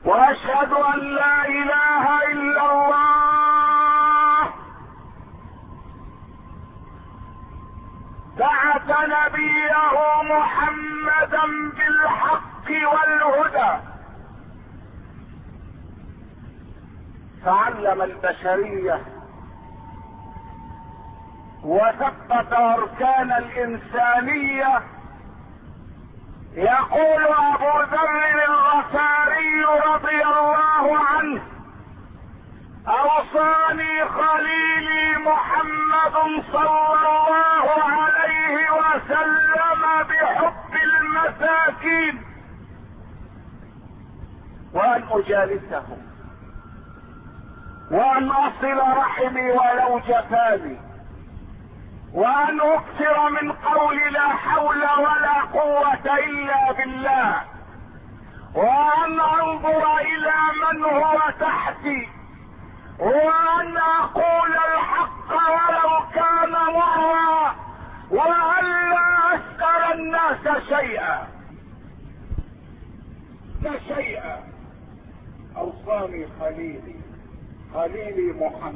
واشهد ان لا اله الا الله بعث نبيه محمدا بالحق والهدى فعلم البشرية وثبت اركان الانسانية. يقول ابو ذر الغفاري رضي الله عنه: اوصاني خليلي محمد صلى الله عليه وسلم بحب المساكين وان اجالسهم وان اصل رحمي ولو جفاني وان اكثر من قول لا حول ولا قوة الا بالله وان انظر الى من هو تحتي وان اقول الحق ولو كان مرا وان لا اسأل الناس شيئا اوصاني خليلي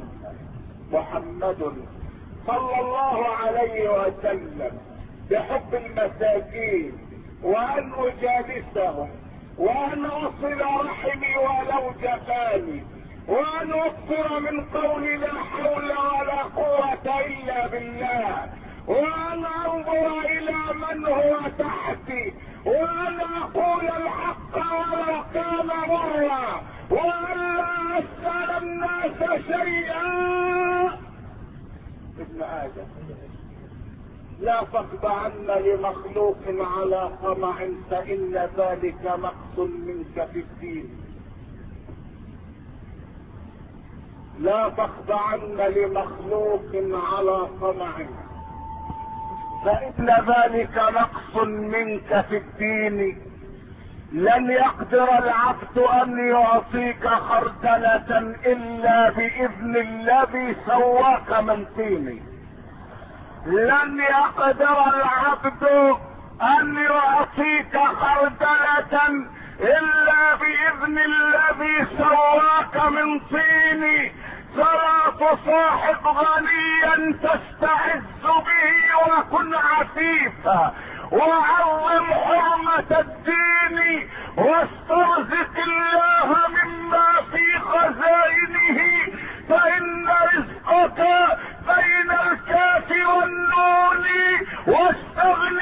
محمد صلى الله عليه وسلم بحب المساكين وان اجالسهم وان اصل رحمي ولو جفاني وان اكثر من قول لا حول ولا قوة الا بالله وان انظر الى من هو تحتي وان اقول الحق ولو كان مرا وان لا اسأل الناس شيئا. ابن ادم لا تخضعن لمخلوق على طمع فان ذلك نقص منك في الدين. لا تخضعن لمخلوق على طمع فان ذلك نقص منك في الدين. لن يقدر العبد ان يعطيك خردلة الا باذن الذي سواك من طين. لن يقدر العبد ان يعطيك خردلة الا باذن الذي سواك من طين. فلا تصاحب غنيا تستعز به وكن عفيفا وعظم حرمة الدين واسترزق الله مما في خزائنه فإن رزقك بين الكاف والنون. واستغن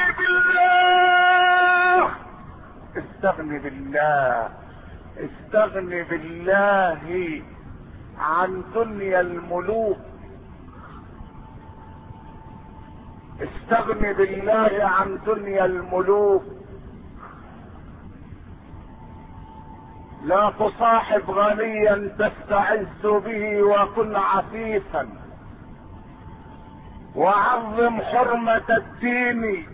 بالله استغن بالله عن دنيا الملوك. استغن بالله عن دنيا الملوك. لا تصاحب غنيا تستعز به وكن عفيفا وعظم حرمة الدين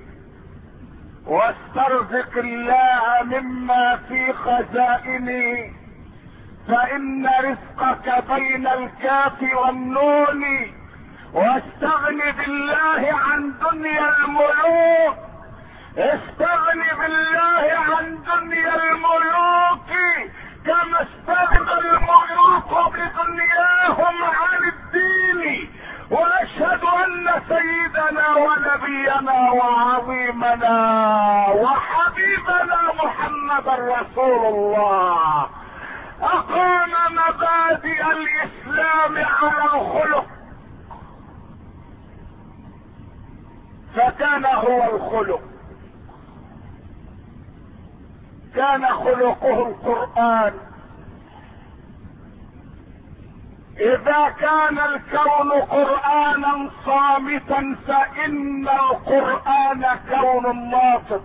واسترزق الله مما في خزائنه فإن رزقك بين الكاف والنون. واستغن بالله عن دنيا الملوك. استغن بالله عن دنيا الملوك كما استغنى الملوك بدنياهم عن الدين. واشهد ان سيدنا ونبينا وعظيمنا وحبيبنا محمد رسول الله اقام مبادئ الاسلام على الخلق فكان هو الخلق. كان خلقه القرآن. اذا كان الكون قرآنا صامتا فان القرآن كون ناطق.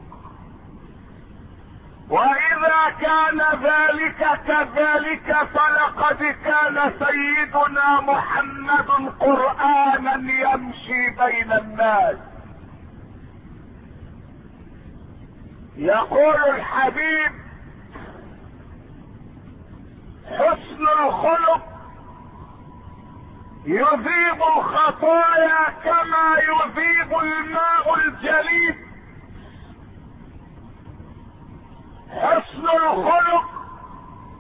واذا كان ذلك كذلك فلقد كان سيدنا محمد قرآنا يمشي بين الناس. يقول الحبيب: حسن الخلق يذيب الخطايا كما يذيب الماء الجليد. حسن الخلق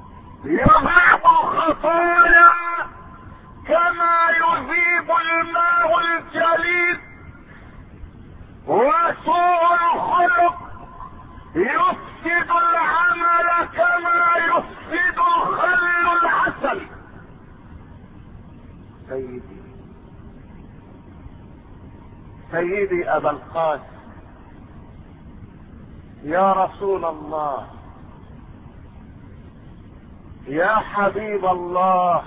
سيدي ابا القاسم، يا رسول الله، يا حبيب الله،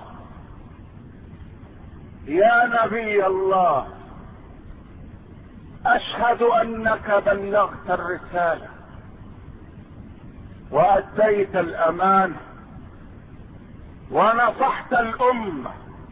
يا نبي الله، اشهد انك بلغت الرسالة واديت الامانة ونصحت الامة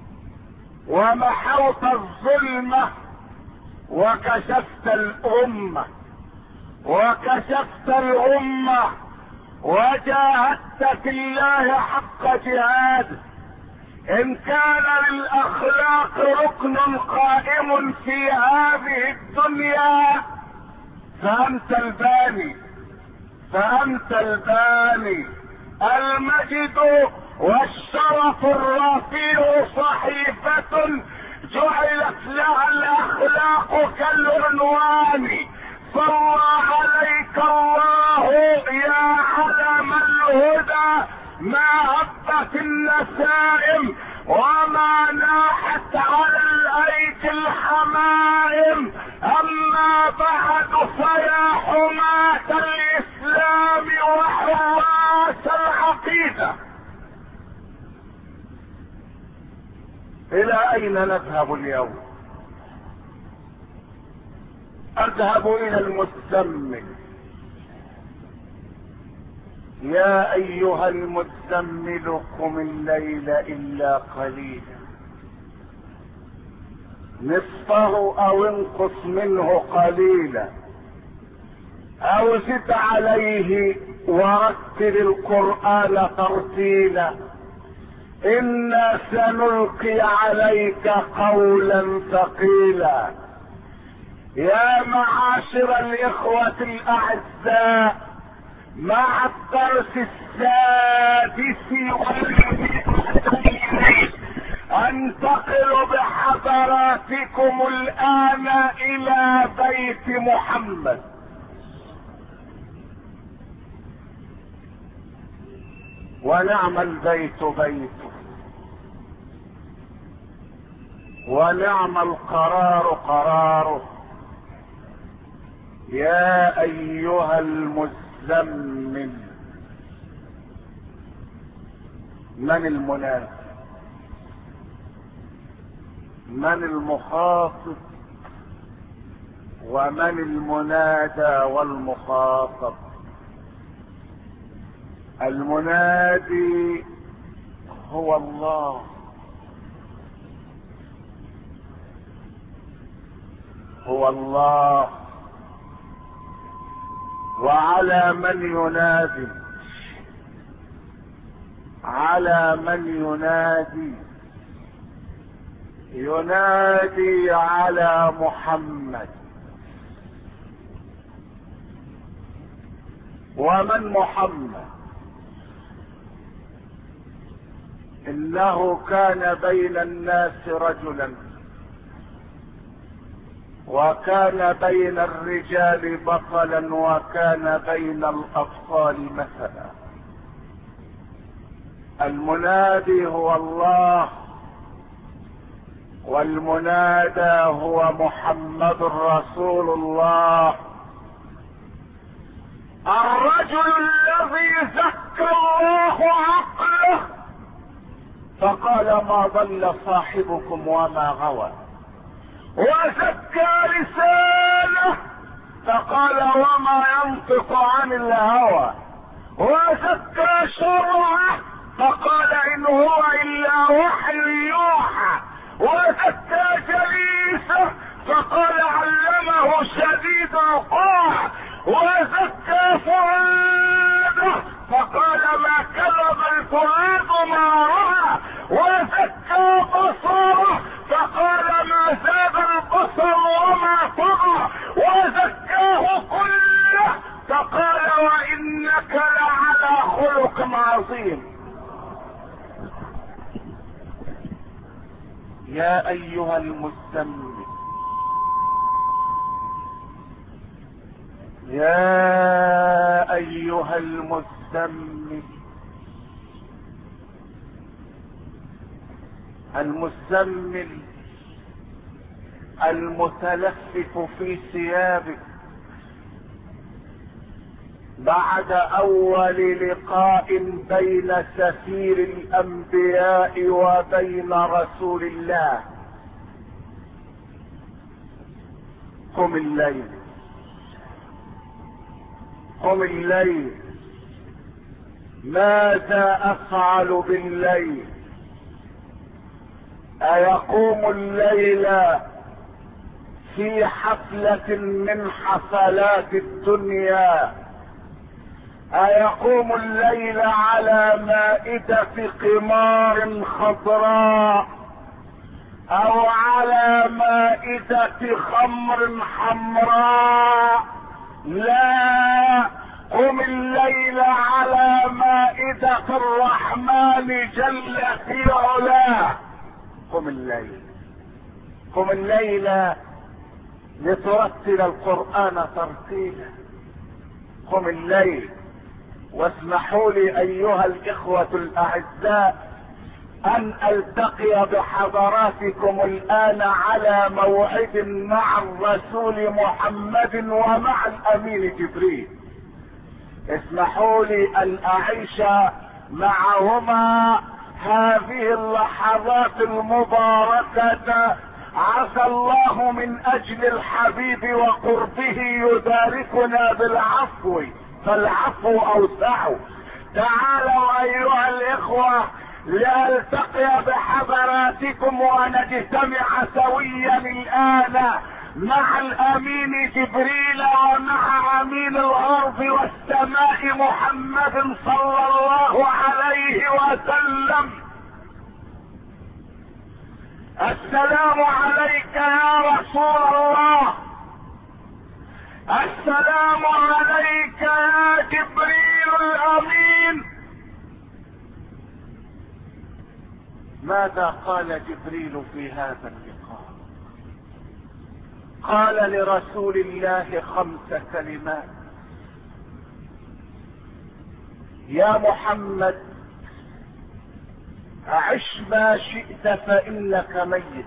ومحوت الظلمة وكشفت الامة وكشفت الامة وجاهدت في الله حق جهاده. ان كان للاخلاق ركن قائم في هذه الدنيا فانت الباني، فانت الباني. المجد والشرف الرفيع صحيفة جعلت لها الاخلاق كالعنوان. صلى عليك الله يا علم الهدى، ما هبت النسائم وما ناحت على الايدي الحمائم. اما بعد فيا حماة الاسلام وحراس العقيدة، الى اين نذهب اليوم؟ اذهب الى المزمل. يا ايها المزمل قم الليل الا قليلا، نصفه او انقص منه قليلا او زد عليه ورتل القرآن ترتيلا. انا سنلقي عليك قولا ثقيلا. يا معاشر الاخوة الاعزاء، مع الدرس السادس انتقل بحضراتكم الان الى بيت محمد. ونعم البيت بيته، ونعم القرار قراره. يا ايها المزمل، من المنادي؟ من المخاطب؟ ومن المنادى والمخاطب؟ المنادي هو الله، هو الله. وعلى من ينادي؟ على من ينادي؟ ينادي على محمد. ومن محمد؟ انه كان بين الناس رجلا، وكان بين الرجال بطلا، وكان بين الاطفال مثلا. المنادي هو الله، والمنادى هو محمد رسول الله. الرجل الذي زكى الله عقله فقال ما ضل صاحبكم وما غوى، وزكى لسانه فقال وما ينطق عن الهوى، وزكى شرعه فقال ان هو الا وحي يوحى، وزكى جليسه فقال علمه شديد القوى، وزكى فؤاده فقال ما كذب الفؤاد ما رأى، وزكى بصره فقال ما زاد البصر وما طغى، وزكاه كله فقال وانك لعلى خلق عظيم. يا ايها المزمل، يا ايها المزمل، المزمل المتلفف في ثيابه بعد اول لقاء بين سفير الانبياء وبين رسول الله. قم الليل، قم الليل، ماذا افعل بالليل؟ ايقوم الليل في حفلة من حفلات الدنيا؟ أيقوم الليل على مائدة قمار خضراء أو على مائدة خمر حمراء؟ لا، قم الليل على مائدة الرحمن جل في علاه. قم الليل، قم الليل لترتل القرآن ترتيلا. قم الليل. واسمحوا لي ايها الاخوة الاعزاء ان التقي بحضراتكم الان على موعد مع الرسول محمد ومع الامين جبريل. اسمحوا لي ان اعيش معهما هذه اللحظات المباركة. عسى الله من اجل الحبيب وقربه يداركنا بالعفو، فالعفو اوسع. تعالوا ايها الاخوة لالتقي بحضراتكم ونجتمع سويا الان مع الامين جبريل ومع امين الارض والسماء محمد صلى الله عليه وسلم. السلام عليك يا رسول الله، السلام عليك يا جبريل الامين. ماذا قال جبريل في هذا اللقاء؟ قال لرسول الله 5 كلمات: يا محمد عش ما شئت فإنك ميت،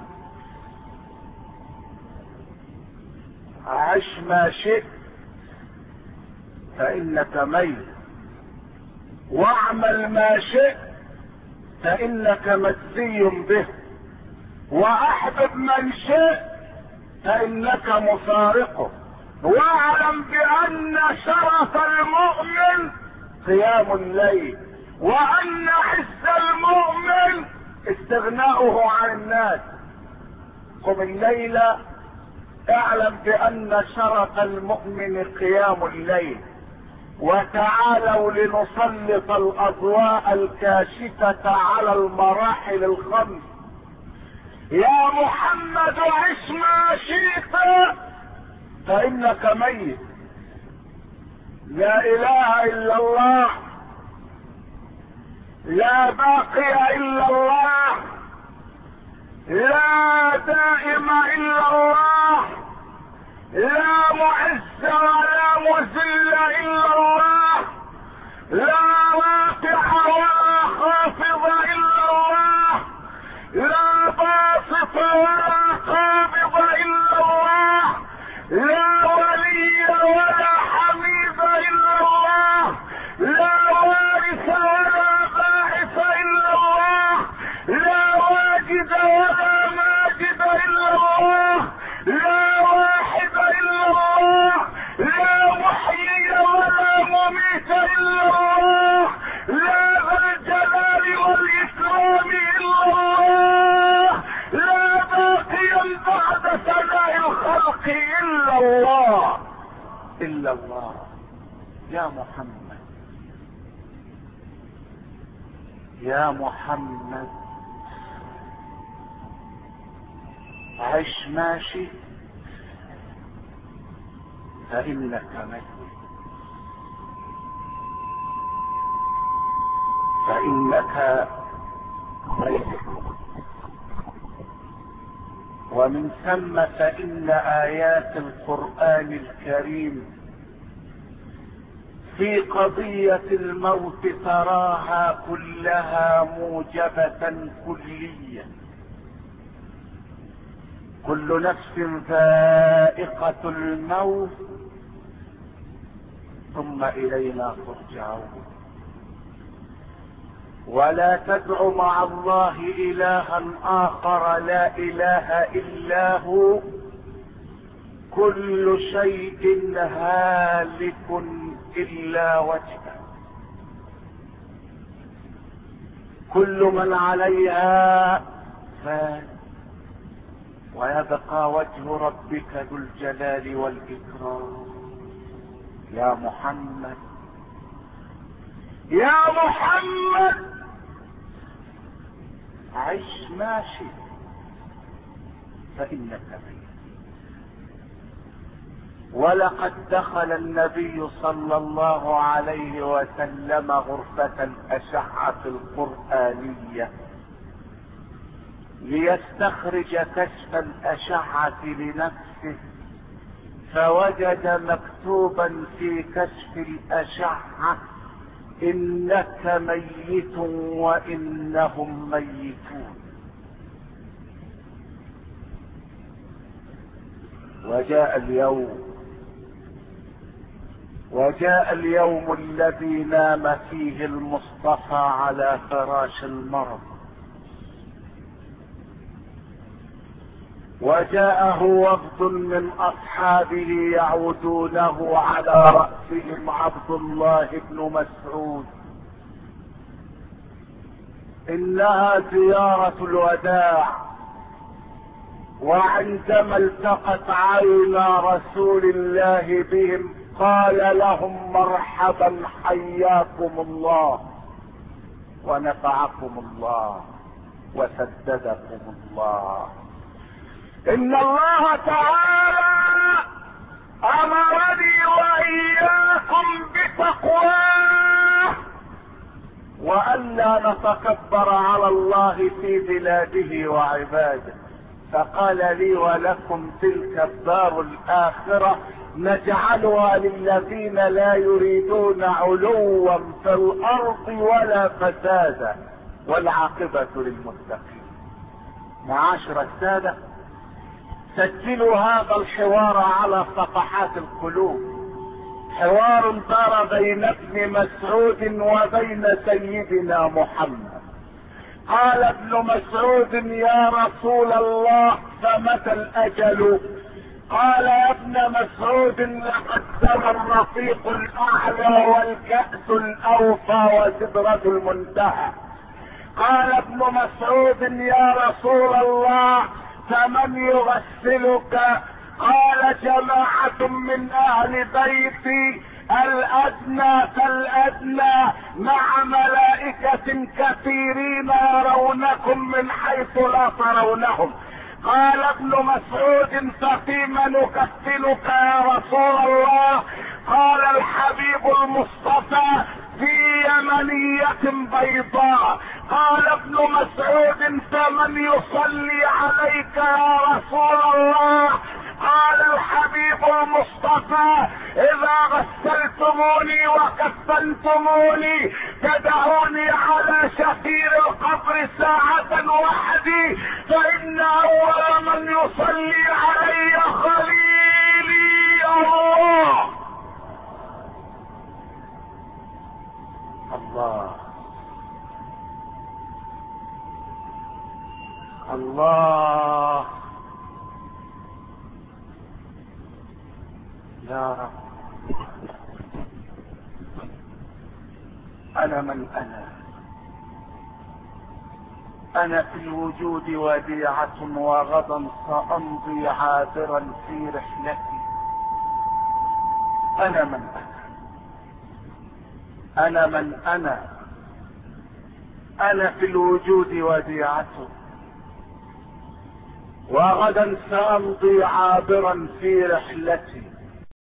عش ما شئت فإنك ميت، واعمل ما شئت فإنك مجزي به، واحبب من شئت فإنك مفارقه، واعلم بأن شرف المؤمن قيام الليل، وأن عز المؤمن استغناؤه عن الناس. قم الليل، اعلم بأن شرف المؤمن قيام الليل. وتعالوا لنسلط الأضواء الكاشفة على المراحل 5. يا محمد عش ما شئت فإنك ميت. لا إله إلا الله، لا باقي الا الله، لا دائم الا الله، لا معز ولا مذل الا الله، لا رافع ولا خافض الا الله، لا باسط ولا قابض الا الله، لا ولي ولا حميد الا الله، لا وارث ولا إلا الله، لا واجد ولا ماجد إلا الله، لا واحد إلا الله، لا محيي ولا مميت إلا الله، لا ذا الجلال والإكرام إلا الله، لا باقيا بعد ثناء الخلق إلا الله، إلا الله. يا محمد، يا محمد عش ما شئت فإنك ميت، فإنك ميت. ومن ثم فإن آيات القرآن الكريم في قضية الموت تراها كلها موجبة كلية. كل نفس ذائقة الموت ثم إلينا ترجعون. ولا تدع مع الله إلها آخر لا إله إلا هو، كل شيء هالك إلا وجهه، كل من عليها فان، ويبقى وجه ربك ذو الجلال والإكرام. يا محمد يا محمد عش ما شئت فإنك ميت. ولقد دخل النبي صلى الله عليه وسلم غرفة الأشعة القرآنية ليستخرج كشف الأشعة لنفسه، فوجد مكتوبا في كشف الأشعة: إنك ميت وإنهم ميتون. وجاء اليوم الذي نام فيه المصطفى على فراش المرض، وجاءه وفد من أصحابه يعودونه على رأسهم عبد الله بن مسعود. إنها زيارة الوداع، وعندما التقت عينا رسول الله بهم قال لهم: مرحبا، حياكم الله ونفعكم الله وسددكم الله. إن الله تعالى أمرني وإياكم بتقواه، وألا نتكبر على الله في بلاده وعباده. فقال لي ولكم: تلك الدار الآخرة نجعلها للذين لا يريدون علوا في الأرض ولا فسادا والعاقبة للمتقين. معاشر السادة، سجلوا هذا الحوار على صفحات القلوب. حوار دار بين ابن مسعود وبين سيدنا محمد. قال ابن مسعود: يا رسول الله فمتى الأجل؟ قال يا ابن مسعود: لقد سوى الرفيق الأعلى والكأس الأوفى وسدرة المنتهى. قال ابن مسعود: يا رسول الله فمن يغسلك؟ قال: جماعة من أهل بيتي، الأدنى فالأدنى، مع ملائكة كثيرين يرونكم من حيث لا ترونهم. قال ابن مسعود: ففيم نكفنك يا رسول الله؟ قال: الحبيب المصطفى في يمنية بيضاء. قال ابن مسعود: فمن يصلي عليك يا رسول الله؟ قال: الحبيب المصطفى اذا غسلتموني وكفنتموني تدعوني على شفير القبر ساعة وحدي، فإن أول من يصلي علي خليلي الله. الله الله يا رب. أنا من أنا في الوجود وديعة، وغدا سأمضي عابرا في رحلتي. أنا من أنا في الوجود وديعة، وغدا سأمضي عابرا في رحلتي.